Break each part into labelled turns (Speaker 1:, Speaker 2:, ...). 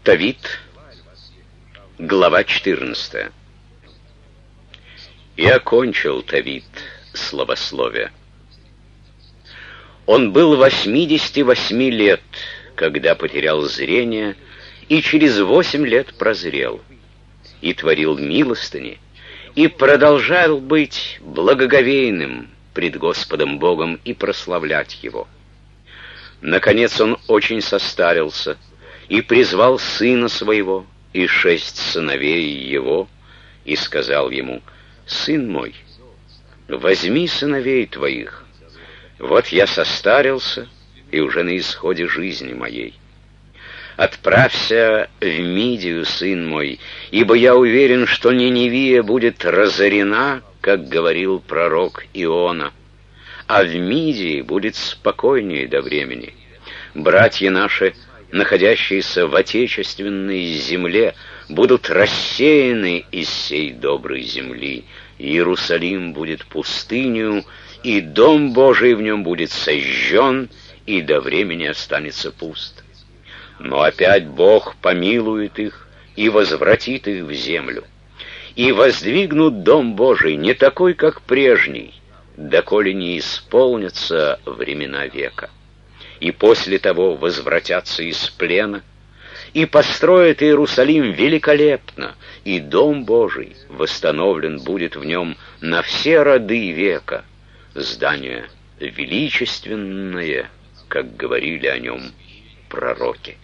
Speaker 1: Тавит, глава 14. И окончил Тавит славословие. Он был 88 лет, когда потерял зрение, и через 8 лет прозрел, и творил милостыни, и продолжал быть благоговейным пред Господом Богом и прославлять Его. Наконец он очень состарился, и призвал сына своего и 6 сыновей его, и сказал ему: «Сын мой, возьми сыновей твоих, вот я состарился и уже на исходе жизни моей. Отправься в Мидию, сын мой, ибо я уверен, что Ниневия будет разорена, как говорил пророк Иона, а в Мидии будет спокойнее до времени. Братья наши, находящиеся в отечественной земле, будут рассеяны из сей доброй земли. Иерусалим будет пустынью, и дом Божий в нем будет сожжен, и до времени останется пуст. Но опять Бог помилует их и возвратит их в землю, и воздвигнут дом Божий не такой, как прежний, доколе не исполнятся времена века. И после того возвратятся из плена, и построят Иерусалим великолепно, и дом Божий восстановлен будет в нем на все роды века, здание величественное, как говорили о нем пророки.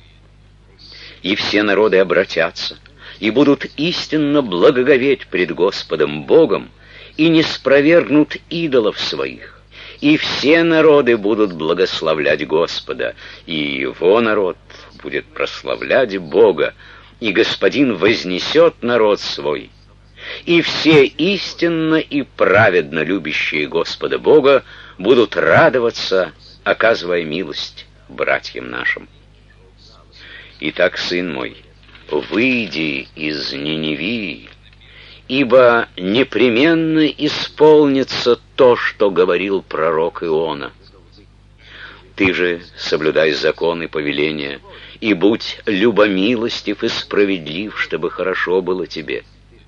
Speaker 1: И все народы обратятся, и будут истинно благоговеть пред Господом Богом, и не спровергнут идолов своих. И все народы будут благословлять Господа, и Его народ будет прославлять Бога, и Господин вознесет народ свой. И все истинно и праведно любящие Господа Бога будут радоваться, оказывая милость братьям нашим. Итак, сын мой, выйди из Ниневии, ибо непременно исполнится то, что говорил пророк Иона. Ты же соблюдай закон и повеления, и будь любомилостив и справедлив, чтобы хорошо было тебе.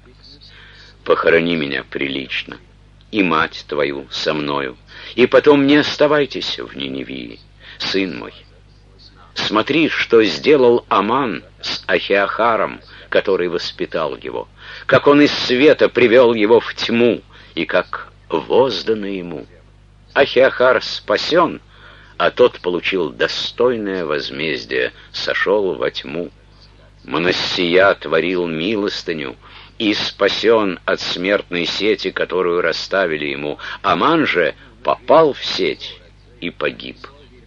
Speaker 1: Похорони меня прилично, и мать твою со мною, и потом не оставайтесь в Ниневии, сын мой. Смотри, что сделал Аман с Ахиахаром, который воспитал его, как он из света привел его в тьму, и как воздано ему. Ахиахар спасен, а тот получил достойное возмездие, сошел во тьму. Манассия творил милостыню и спасен от смертной сети, которую расставили ему. Аман же попал в сеть и погиб.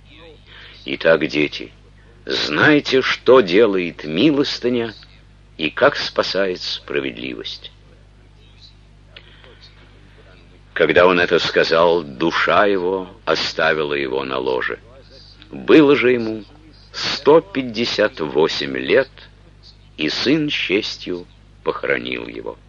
Speaker 1: Итак, дети, знайте, что делает милостыня и как спасает справедливость. Когда он это сказал, душа его оставила его на ложе. Было же ему 158 лет, и сын с честью похоронил его.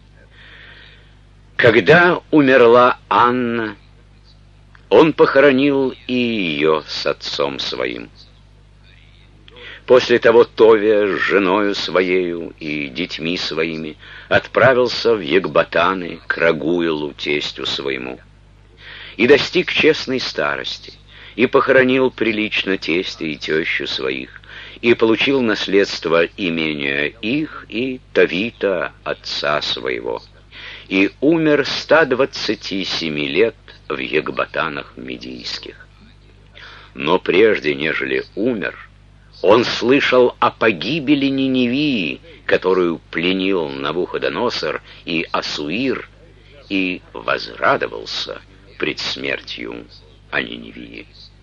Speaker 1: Когда умерла Анна, он похоронил и ее с отцом своим. После того Товия с женою своею и детьми своими отправился в Екбатаны к Рагуилу, тестю своему, и достиг честной старости, и похоронил прилично тестя и тещу своих, и получил наследство имения их и Тавита, отца своего, и умер 127 лет в Екбатанах медийских. Но прежде, нежели умер, он слышал о погибели Ниневии, которую пленил Навуходоносор и Ассуир, и возрадовался пред смертью о Ниневии.